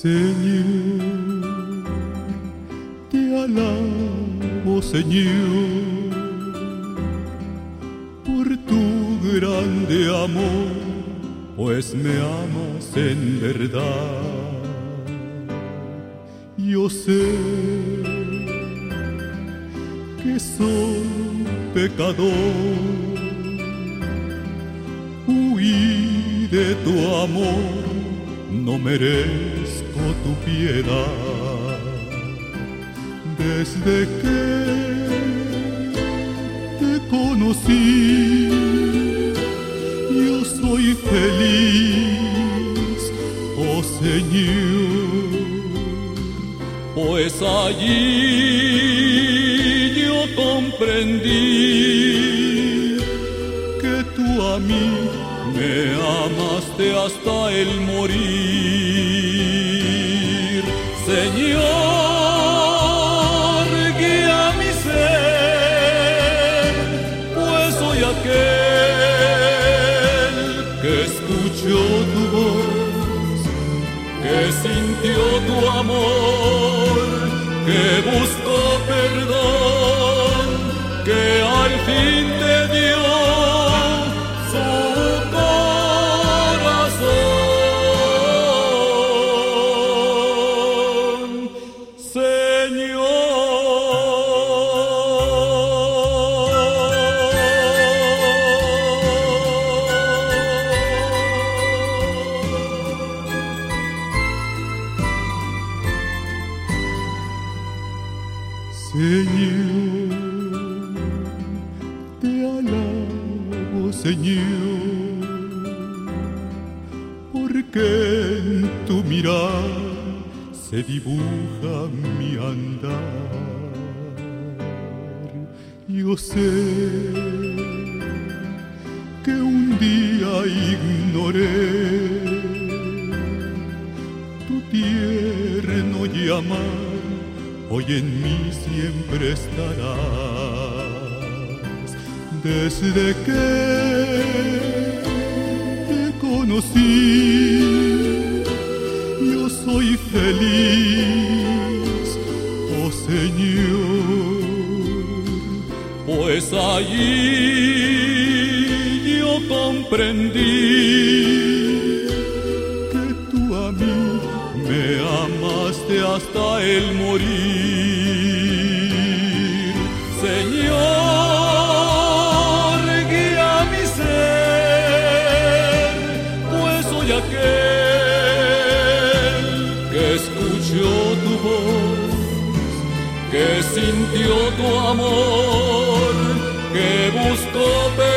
Señor, te alabo, Señor, por tu grande amor, pues me amas en verdad. Yo sé que soy pecador, huí de tu amor, no merezco tu piedad. Desde que te conocí, yo soy feliz, oh Señor, pues allí yo comprendí que tú a mí me amaste hasta el morir. Señor, guía mi ser, pues soy aquel que escuchó tu voz, que sintió tu amor, que buscó perdón, que al fin te dio su corazón, Señor. Señor, te alabo, Señor, porque en tu mirar se dibuja mi andar. Yo sé que un día ignoré tu tierno llamar, hoy en mí siempre estarás. Desde que te conocí, yo soy feliz, oh Señor, pues allí yo comprendí que tú a mí me amaste hasta el morir. Señor, guía mi ser, pues soy aquel que escuchó tu voz, que sintió tu amor, que buscó